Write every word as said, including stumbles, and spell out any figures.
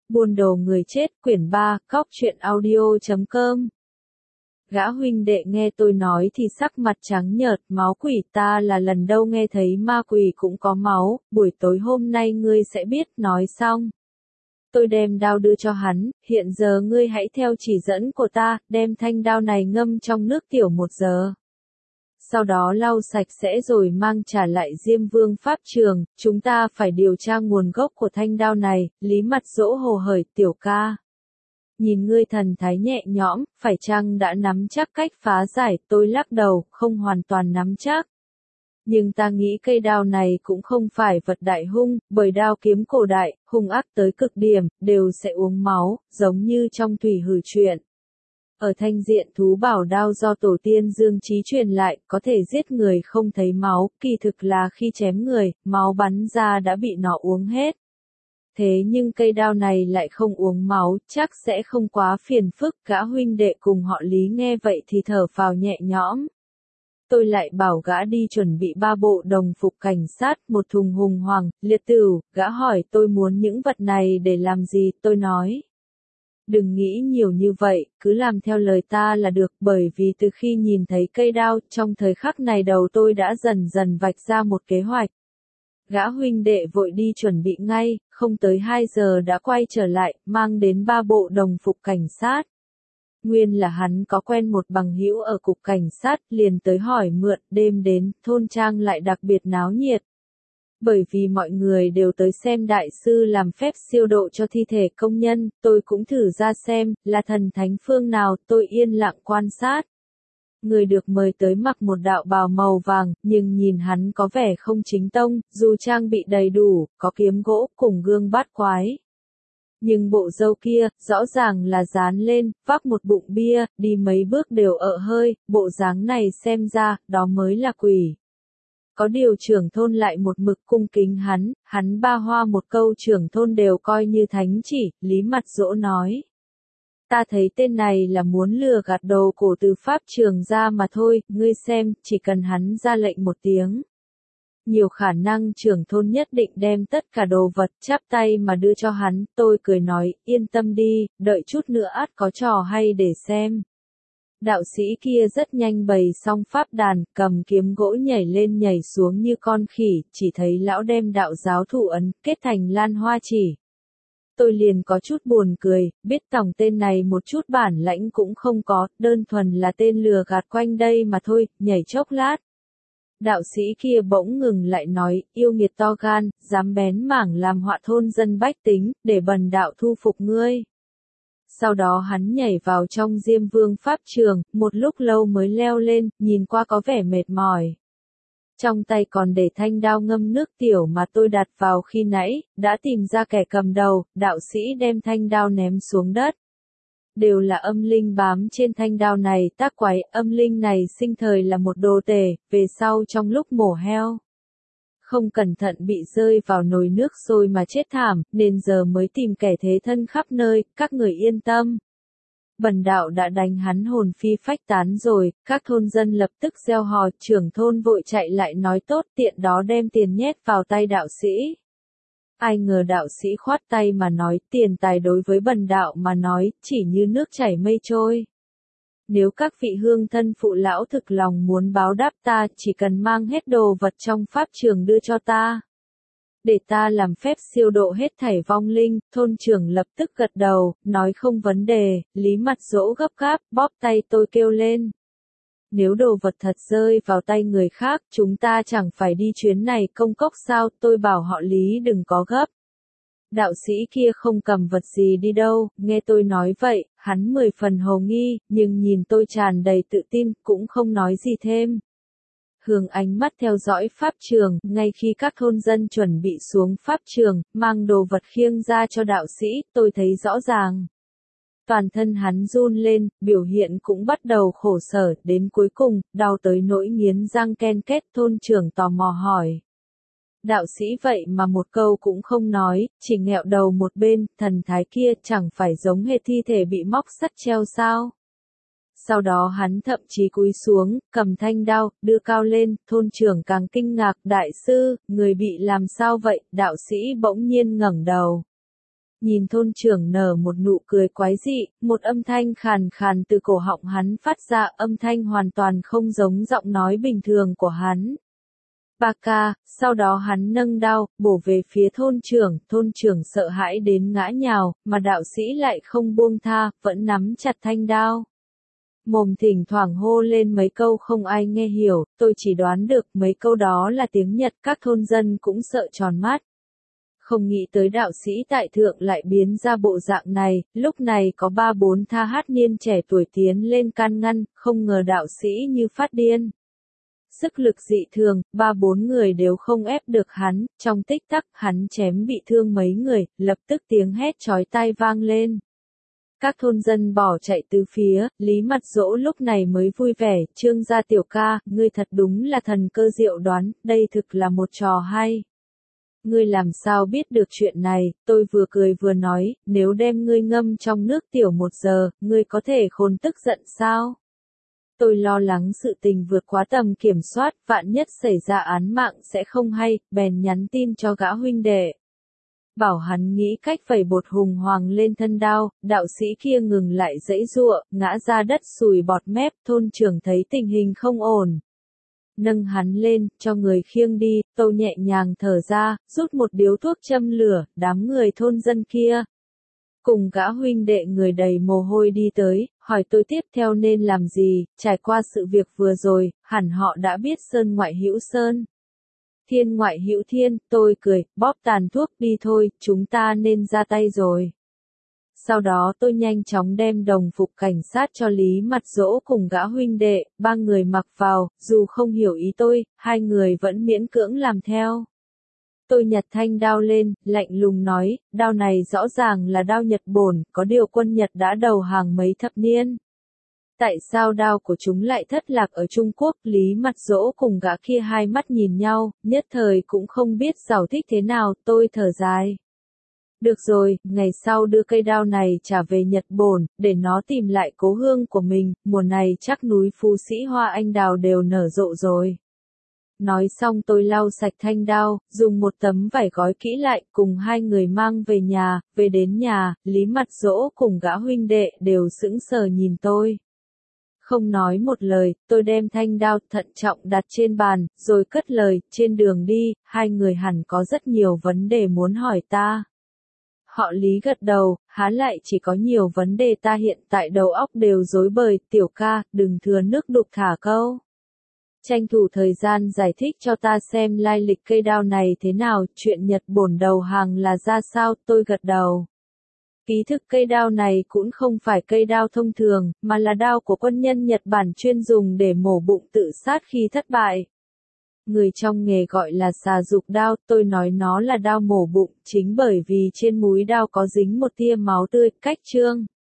Buôn đồ người chết, quyển ba, cóc truyện audio chấm com. Gã huynh đệ nghe tôi nói thì sắc mặt trắng nhợt, máu quỷ, ta là lần đầu nghe thấy ma quỷ cũng có máu, buổi tối hôm nay ngươi sẽ biết. Nói xong, tôi đem đao đưa cho hắn, hiện giờ ngươi hãy theo chỉ dẫn của ta, đem thanh đao này ngâm trong nước tiểu một giờ. Sau đó lau sạch sẽ rồi mang trả lại Diêm Vương pháp trường, chúng ta phải điều tra nguồn gốc của thanh đao này. Lý Mặt Dỗ hồ hởi, tiểu ca. Nhìn ngươi thần thái nhẹ nhõm, phải chăng đã nắm chắc cách phá giải? Tôi lắc đầu, không hoàn toàn nắm chắc. Nhưng ta nghĩ cây đao này cũng không phải vật đại hung, bởi đao kiếm cổ đại, hung ác tới cực điểm, đều sẽ uống máu, giống như trong Thủy Hử truyện. Ở thanh diện thú bảo đao do tổ tiên Dương Chí truyền lại, có thể giết người không thấy máu, kỳ thực là khi chém người, máu bắn ra đã bị nó uống hết. Thế nhưng cây đao này lại không uống máu, chắc sẽ không quá phiền phức. Gã huynh đệ cùng họ Lý nghe vậy thì thở phào nhẹ nhõm. Tôi lại bảo gã đi chuẩn bị ba bộ đồng phục cảnh sát, một thùng hùng hoàng, liệt tửu. Gã hỏi tôi muốn những vật này để làm gì, tôi nói. Đừng nghĩ nhiều như vậy, cứ làm theo lời ta là được, bởi vì từ khi nhìn thấy cây đao, trong thời khắc này đầu tôi đã dần dần vạch ra một kế hoạch. Gã huynh đệ vội đi chuẩn bị ngay, không tới hai giờ đã quay trở lại, mang đến ba bộ đồng phục cảnh sát. Nguyên là hắn có quen một bằng hữu ở cục cảnh sát, liền tới hỏi mượn. Đêm đến, thôn trang lại đặc biệt náo nhiệt. Bởi vì mọi người đều tới xem đại sư làm phép siêu độ cho thi thể công nhân, tôi cũng thử ra xem, là thần thánh phương nào, tôi yên lặng quan sát. Người được mời tới mặc một đạo bào màu vàng, nhưng nhìn hắn có vẻ không chính tông, dù trang bị đầy đủ, có kiếm gỗ, cùng gương bát quái. Nhưng bộ râu kia, rõ ràng là dán lên, vác một bụng bia, đi mấy bước đều ợ hơi, bộ dáng này xem ra, đó mới là quỷ. Có điều trưởng thôn lại một mực cung kính hắn, hắn ba hoa một câu trưởng thôn đều coi như thánh chỉ. Lý Mặt Dỗ nói. Ta thấy tên này là muốn lừa gạt đồ cổ từ pháp trường ra mà thôi, ngươi xem, chỉ cần hắn ra lệnh một tiếng. Nhiều khả năng trưởng thôn nhất định đem tất cả đồ vật chắp tay mà đưa cho hắn. Tôi cười nói, yên tâm đi, đợi chút nữa ắt có trò hay để xem. Đạo sĩ kia rất nhanh bày xong pháp đàn, cầm kiếm gỗ nhảy lên nhảy xuống như con khỉ, chỉ thấy lão đem đạo giáo thủ ấn, kết thành lan hoa chỉ. Tôi liền có chút buồn cười, biết tổng tên này một chút bản lãnh cũng không có, đơn thuần là tên lừa gạt quanh đây mà thôi. Nhảy chốc lát. Đạo sĩ kia bỗng ngừng lại nói, yêu nghiệt to gan, dám bén mảng làm họa thôn dân bách tính, để bần đạo thu phục ngươi. Sau đó hắn nhảy vào trong Diêm Vương pháp trường, một lúc lâu mới leo lên, nhìn qua có vẻ mệt mỏi. Trong tay còn để thanh đao ngâm nước tiểu mà tôi đặt vào khi nãy, đã tìm ra kẻ cầm đầu. Đạo sĩ đem thanh đao ném xuống đất. Đều là âm linh bám trên thanh đao này, tác quái. Âm linh này sinh thời là một đồ tể, về sau trong lúc mổ heo, không cẩn thận bị rơi vào nồi nước sôi mà chết thảm, nên giờ mới tìm kẻ thế thân khắp nơi. Các người yên tâm. Bần đạo đã đánh hắn hồn phi phách tán rồi. Các thôn dân lập tức reo hò, trưởng thôn vội chạy lại nói tốt, tiện đó đem tiền nhét vào tay đạo sĩ. Ai ngờ đạo sĩ khoát tay mà nói, tiền tài đối với bần đạo mà nói, chỉ như nước chảy mây trôi. Nếu các vị hương thân phụ lão thực lòng muốn báo đáp ta, chỉ cần mang hết đồ vật trong pháp trường đưa cho ta. Để ta làm phép siêu độ hết thảy vong linh. Thôn trưởng lập tức gật đầu, nói không vấn đề. Lý Mặt Dỗ gấp gáp, bóp tay tôi kêu lên. Nếu đồ vật thật rơi vào tay người khác, chúng ta chẳng phải đi chuyến này công cốc sao? Tôi bảo họ Lý đừng có gấp. Đạo sĩ kia không cầm vật gì đi đâu, nghe tôi nói vậy, hắn mười phần hồ nghi, nhưng nhìn tôi tràn đầy tự tin, cũng không nói gì thêm. Hướng ánh mắt theo dõi pháp trường, ngay khi các thôn dân chuẩn bị xuống pháp trường, mang đồ vật khiêng ra cho đạo sĩ, tôi thấy rõ ràng. Toàn thân hắn run lên, biểu hiện cũng bắt đầu khổ sở, đến cuối cùng, đau tới nỗi nghiến răng ken két. Thôn trưởng tò mò hỏi. Đạo sĩ vậy mà một câu cũng không nói, chỉ nghẹo đầu một bên, thần thái kia chẳng phải giống hệt thi thể bị móc sắt treo sao. Sau đó hắn thậm chí cúi xuống, cầm thanh đao, đưa cao lên. Thôn trưởng càng kinh ngạc, đại sư, người bị làm sao vậy? Đạo sĩ bỗng nhiên ngẩng đầu. Nhìn thôn trưởng nở một nụ cười quái dị, một âm thanh khàn khàn từ cổ họng hắn phát ra, âm thanh hoàn toàn không giống giọng nói bình thường của hắn. Ba ca, sau đó hắn nâng đao, bổ về phía thôn trưởng, thôn trưởng sợ hãi đến ngã nhào, mà đạo sĩ lại không buông tha, vẫn nắm chặt thanh đao. Mồm thỉnh thoảng hô lên mấy câu không ai nghe hiểu, tôi chỉ đoán được mấy câu đó là tiếng Nhật, các thôn dân cũng sợ tròn mắt. Không nghĩ tới đạo sĩ tại thượng lại biến ra bộ dạng này, lúc này có ba bốn tha hát niên trẻ tuổi tiến lên can ngăn, không ngờ đạo sĩ như phát điên. Sức lực dị thường, ba bốn người đều không ép được hắn, trong tích tắc hắn chém bị thương mấy người, lập tức tiếng hét chói tai vang lên. Các thôn dân bỏ chạy tứ phía, Lý Mặt Dỗ lúc này mới vui vẻ, Trương gia tiểu ca, ngươi thật đúng là thần cơ diệu đoán, đây thực là một trò hay. Ngươi làm sao biết được chuyện này, tôi vừa cười vừa nói, nếu đem ngươi ngâm trong nước tiểu một giờ, ngươi có thể khôn tức giận sao? Tôi lo lắng sự tình vượt quá tầm kiểm soát, vạn nhất xảy ra án mạng sẽ không hay, bèn nhắn tin cho gã huynh đệ. Bảo hắn nghĩ cách vẩy bột hùng hoàng lên thân đao, đạo sĩ kia ngừng lại giãy giụa, ngã ra đất sùi bọt mép, thôn trưởng thấy tình hình không ổn. Nâng hắn lên, cho người khiêng đi, tôi nhẹ nhàng thở ra, rút một điếu thuốc châm lửa, đám người thôn dân kia. Cùng gã huynh đệ người đầy mồ hôi đi tới, hỏi tôi tiếp theo nên làm gì, trải qua sự việc vừa rồi, hẳn họ đã biết sơn ngoại hữu sơn. Thiên ngoại hữu thiên, tôi cười, bóp tàn thuốc đi thôi, chúng ta nên ra tay rồi. Sau đó tôi nhanh chóng đem đồng phục cảnh sát cho Lý Mặt Dỗ cùng gã huynh đệ, ba người mặc vào, dù không hiểu ý tôi, hai người vẫn miễn cưỡng làm theo. Tôi nhặt thanh đao lên, lạnh lùng nói, đao này rõ ràng là đao Nhật bổn, có điều quân Nhật đã đầu hàng mấy thập niên. Tại sao đao của chúng lại thất lạc ở Trung Quốc? Lý Mặt Dỗ cùng gã kia hai mắt nhìn nhau, nhất thời cũng không biết giải thích thế nào, tôi thở dài. Được rồi, ngày sau đưa cây đao này trả về Nhật bổn, để nó tìm lại cố hương của mình, mùa này chắc núi Phú Sĩ hoa anh đào đều nở rộ rồi. Nói xong tôi lau sạch thanh đao, dùng một tấm vải gói kỹ lại, cùng hai người mang về nhà, về đến nhà, Lý Mặt Dỗ cùng gã huynh đệ đều sững sờ nhìn tôi. Không nói một lời, tôi đem thanh đao thận trọng đặt trên bàn, rồi cất lời, trên đường đi, hai người hẳn có rất nhiều vấn đề muốn hỏi ta. Họ Lý gật đầu, há lại chỉ có nhiều vấn đề, ta hiện tại đầu óc đều rối bời, tiểu ca, đừng thừa nước đục thả câu. Tranh thủ thời gian giải thích cho ta xem lai lịch cây đao này thế nào, chuyện Nhật bổn đầu hàng là ra sao, tôi gật đầu. Kỳ thực cây đao này cũng không phải cây đao thông thường, mà là đao của quân nhân Nhật Bản chuyên dùng để mổ bụng tự sát khi thất bại. Người trong nghề gọi là xà dục đao, tôi nói nó là đao mổ bụng, chính bởi vì trên múi đao có dính một tia máu tươi, cách chương.